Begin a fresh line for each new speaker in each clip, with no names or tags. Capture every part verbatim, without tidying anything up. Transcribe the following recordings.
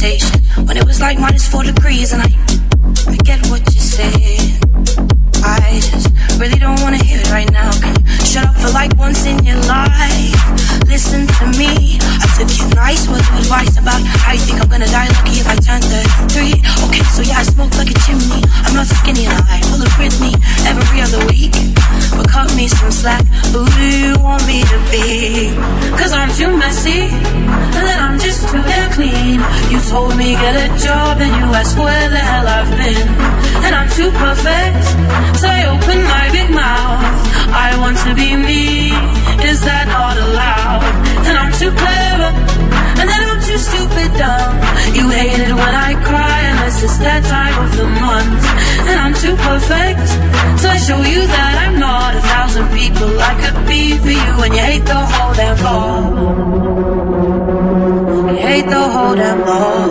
conversation when it was like minus four degrees, and I, I get what you're saying. I just really don't wanna hear it right now. Can you shut up for like once in your life? Listen to me. I took your nice words of advice about how you think I'm gonna die lucky if I turn thirty-three. Okay, so yeah, I smoke like a chimney. I'm not skinny and I pull a Britney every other week. But cut me some slack. Who do you want me to be? Cause I'm too messy, and then I'm just too damn clean. You told me get a job, and you asked where the hell I've been. And I'm too perfect, so I open my big mouth. I want to be me, is that not allowed? And I'm too clever, and then I'm too stupid dumb. You hate it when I cry, unless it's that time of the month. And I'm too perfect, so I show you that I'm not a thousand people I could be for you. And you hate the whole damn ball. You hate the whole damn ball.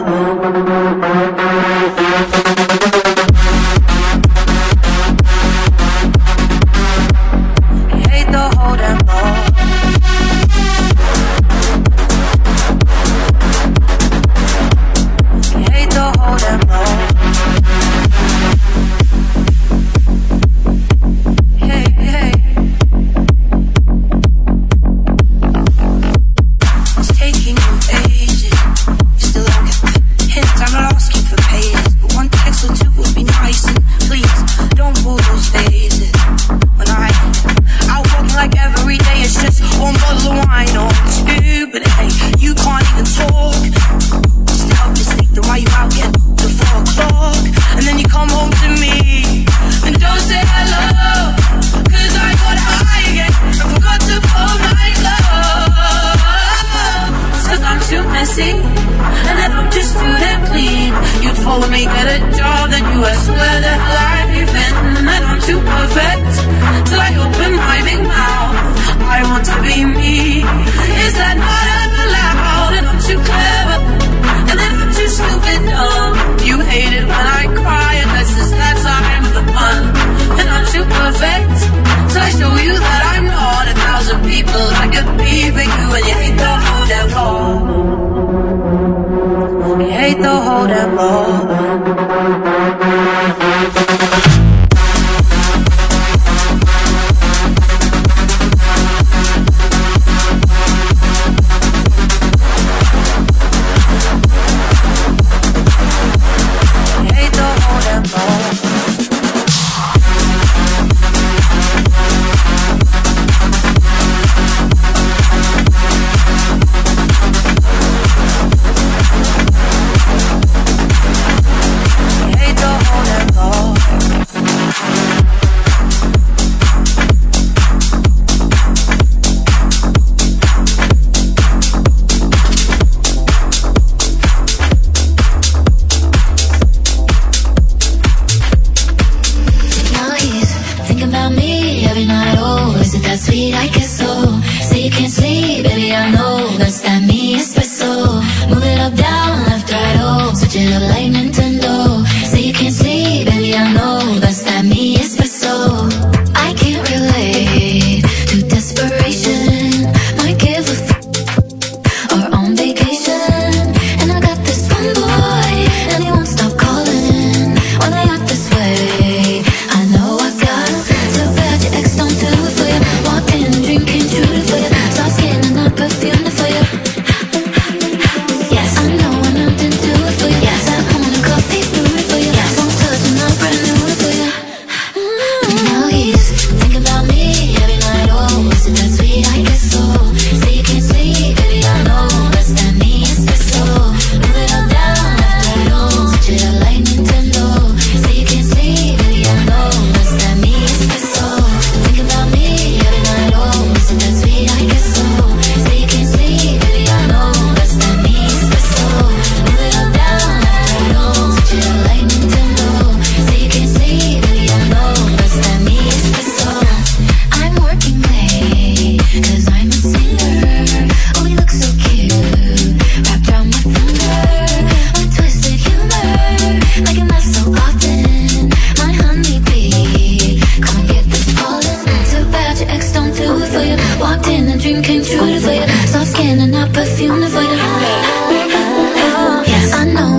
perfume for you. Yes, I know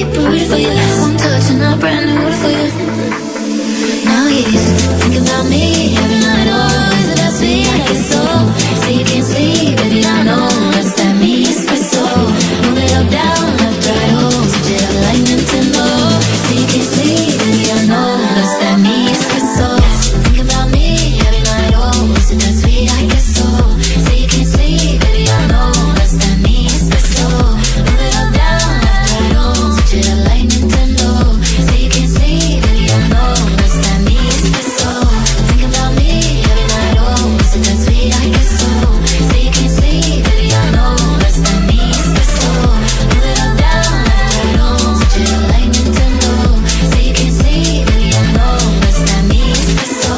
rooted for you. One touch and I'm brand new rooted for you. Now he's thinking about me every night. Oh, is it that sweet? I guess so. Say you can't sleep, baby, I know. What's that mean? Espresso. Move it up, down, left, right, oh. Switch it up like Nintendo. Say you can't sleep, baby, I know. What's that mean? Espresso. Think about me every night. Oh, is it that sweet? I guess so. Say you can't sleep, baby, I know. What's that mean? Espresso. Move it up, down, left, right, oh. Switch it up like Nintendo. Say you can't sleep, baby, I know. What's that mean? Espresso. Think about me every night. Oh, is it that sweet? I guess so. Say you can't sleep, baby, I know. What's that mean? Espresso. Move it up, down, left, right, oh. Switch it up like Nintendo. Say you can't sleep, baby, I know. What's that mean? Espresso.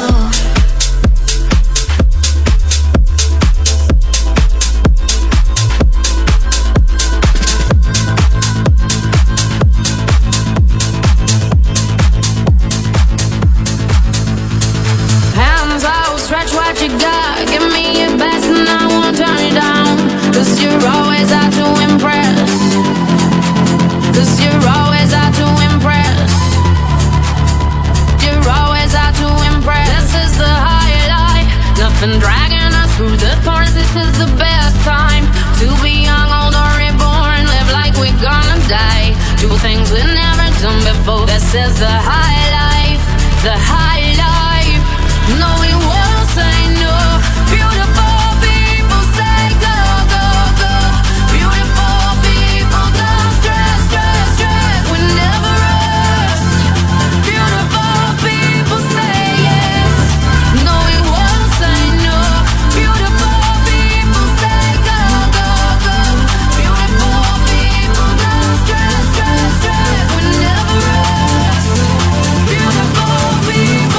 Hands out, stretch what you got. Give me your best and I won't turn you down. Cause you're always out to impress. Cause you're always out to impress. You're always out to impress. This is the highlight. Nothing dragging us through the thorns. This is the best time to be young, old or reborn. Live like we're gonna die. Do things we've never done before. This is the high life. The high life. No, we won't say no. Beautiful people say go, go, go. Beautiful people don't stress, stress, stress. We never rest. Beautiful people say yes. No, we won't say no. Beautiful people say go, go, go. Beautiful people don't stress, stress, stress. We never rest. Beautiful people.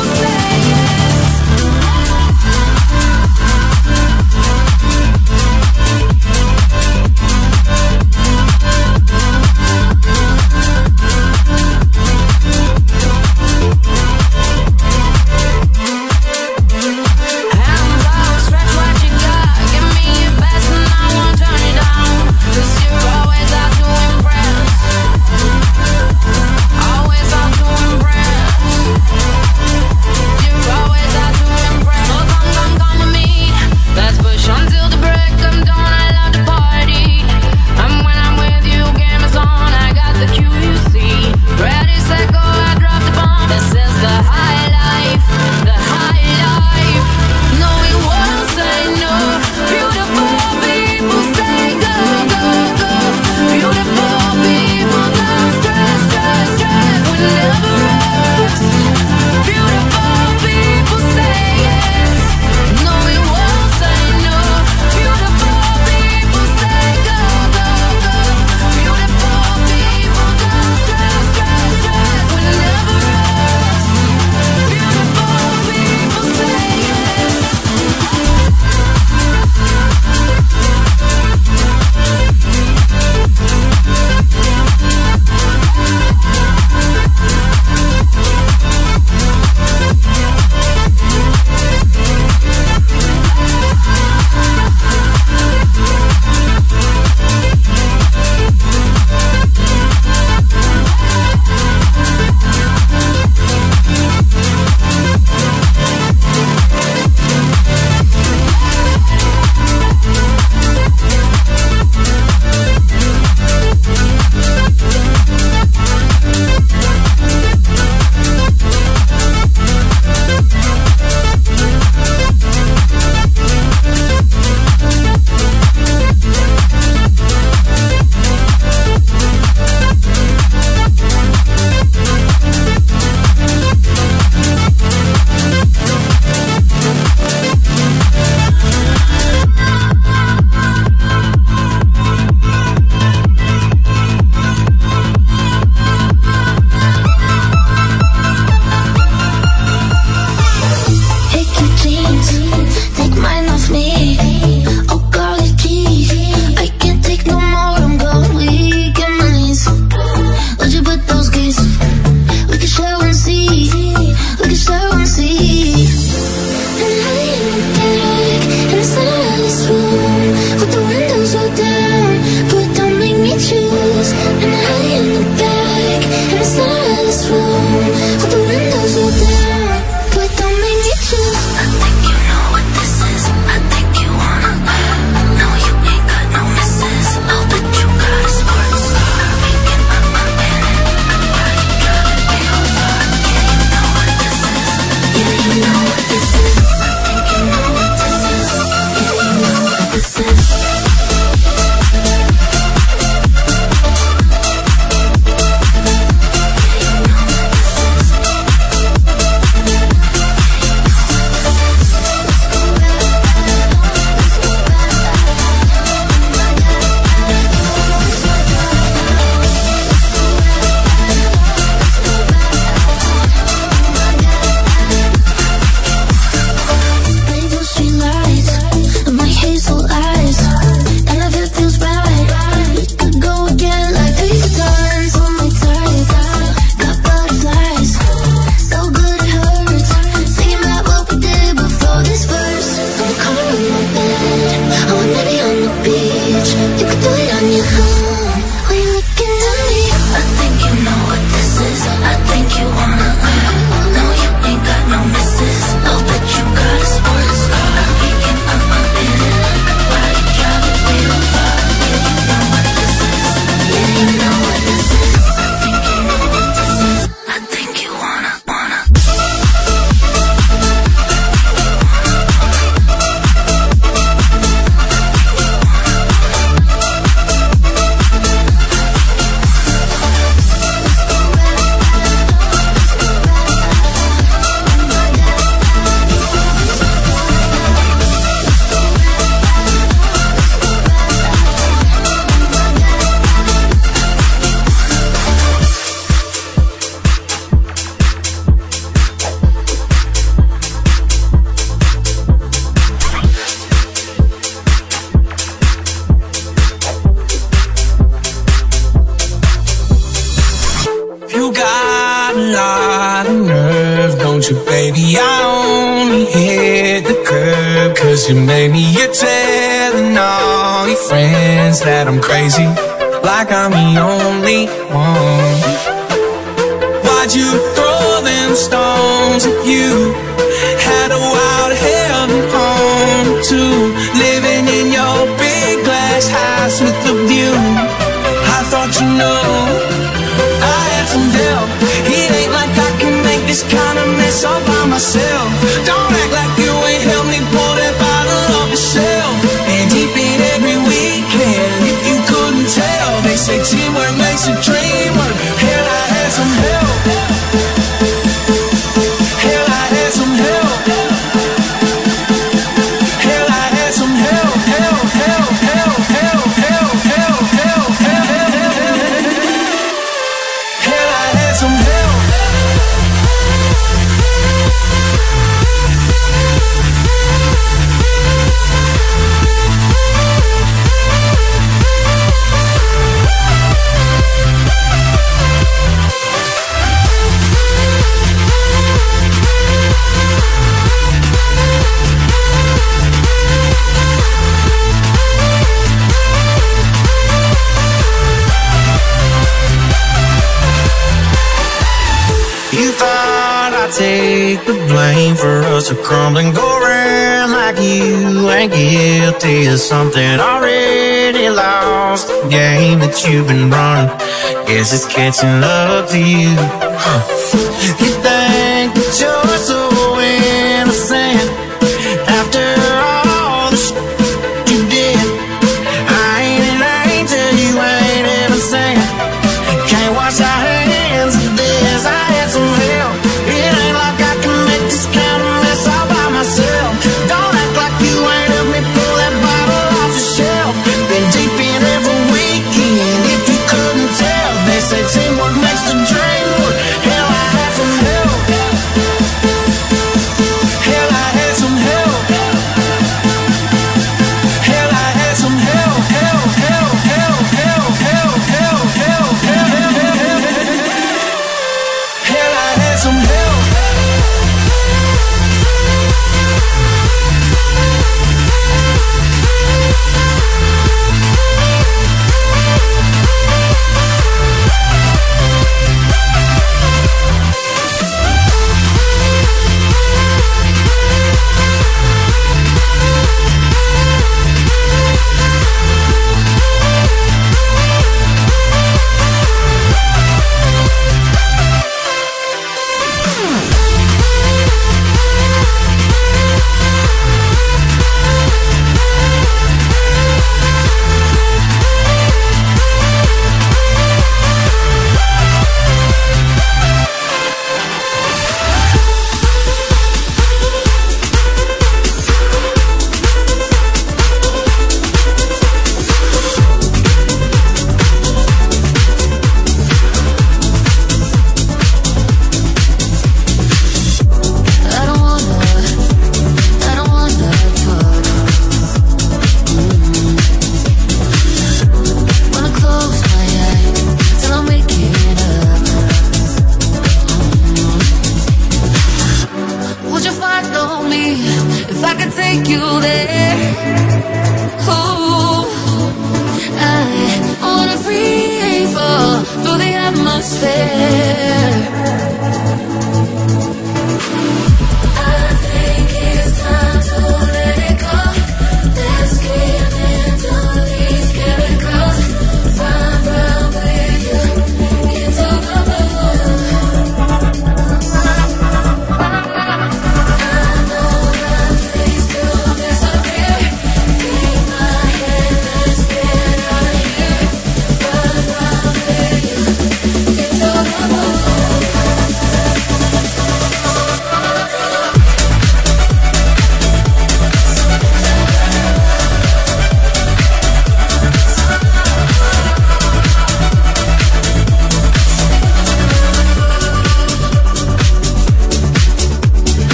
Baby, I only hit the curb 'cause you made me. You're telling all your friends that I'm crazy, like I'm the only one. Why'd you throw them stones if you had a wild heaven home too? Living in your big glass house with a view. I thought you know I had some help. It ain't like I can make this kind of mess all by myself. Don't act like you ain't helped me pull that bottle off the shelf. And deep in every weekend, if you couldn't tell, they say teamwork makes a dream work. Hell, I had some help. Hell, I had some help. Hell, I had some help. Help, help, help, help, help, help, help, help, help. Hell, I had some help. You thought I'd take the blame for us to crumble and go around like you ain't guilty of something already lost. The game that you've been running, guess it's catching up to you. Huh. You think that you're so innocent after all the shit you did. I ain't an angel, you ain't innocent. Can't wash our hands of this. I had some help. It ain't like I can make this kind of mess all by myself. Don't act like you ain't helped me pull that bottle off the shelf. Been deep in every weekend, if you couldn't tell. They say teamwork makes the dream work. Hell, I had some help. Hell, I had some help. Hell, I had some help. Help, help, help, help, help, help, help, help, help. Hell, I had some help.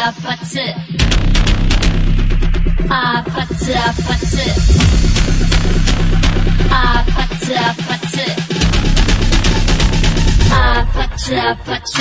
아파트 아파트 아파트 아파트 아파트 아파트 아파트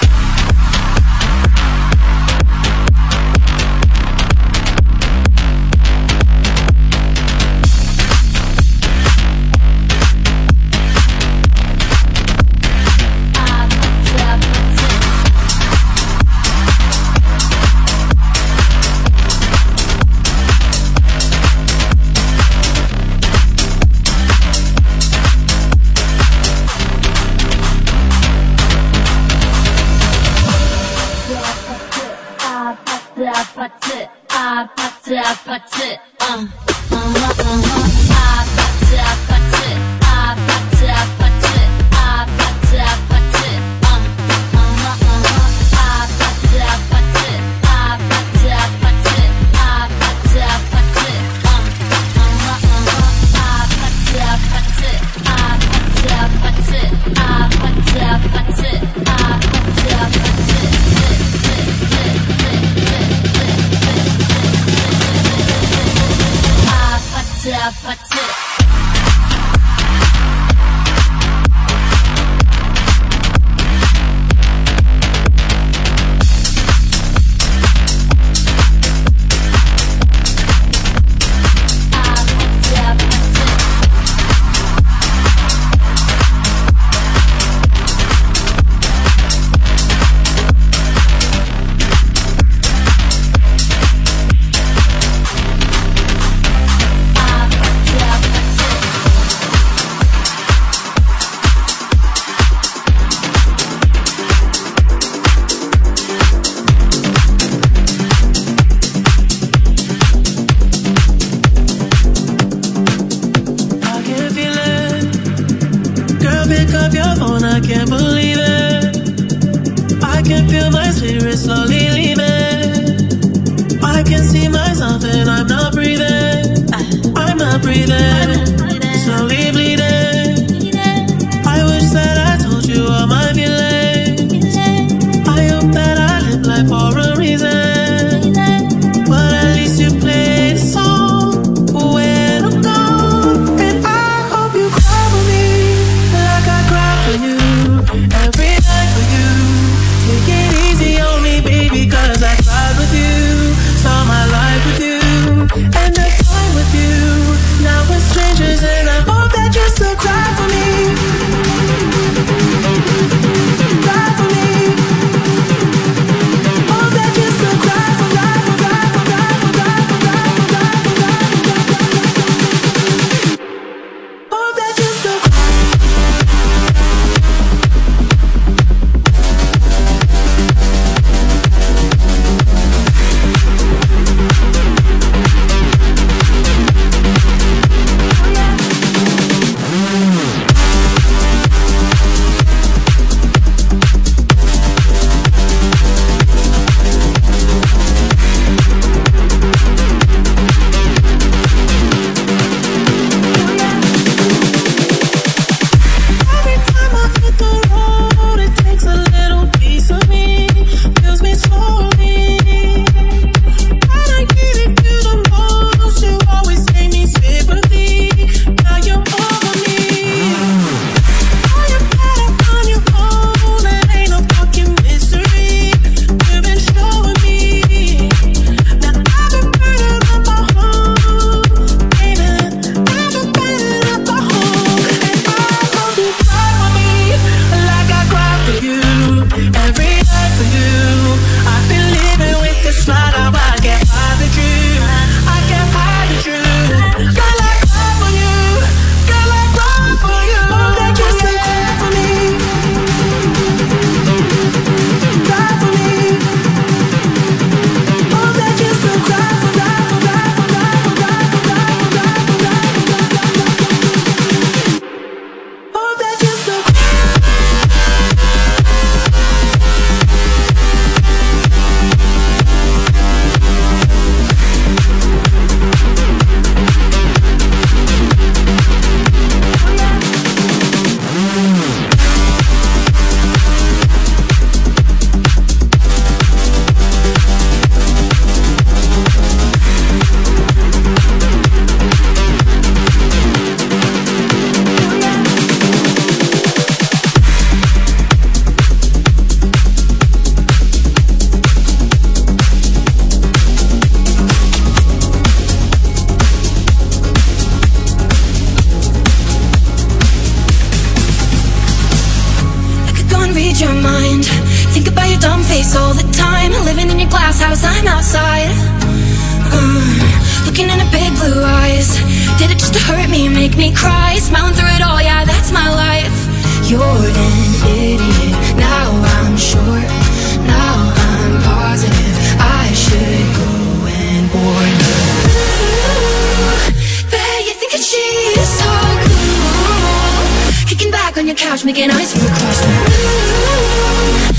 아파트 아파트 아파트 어 어허 어허 아파트 아파트 아파트 아파트 아파트 아파트 어 어허 어허 아파트 아파트 아파트 아파트 아파트 아파트 어 어허 어허 아파트 아파트 아파트 아파트 아파트 아파트 아파트 아파트 아파트 and the time with you. Now we're strangers and I hope that you're Looking in her big blue eyes. Did it just to hurt me, make me cry? Smiling through it all, yeah, that's my life. You're an idiot, now I'm sure. Now I'm positive I should go and warn you. Bet you think that she's so cool, kicking back on your couch, making eyes for across the room.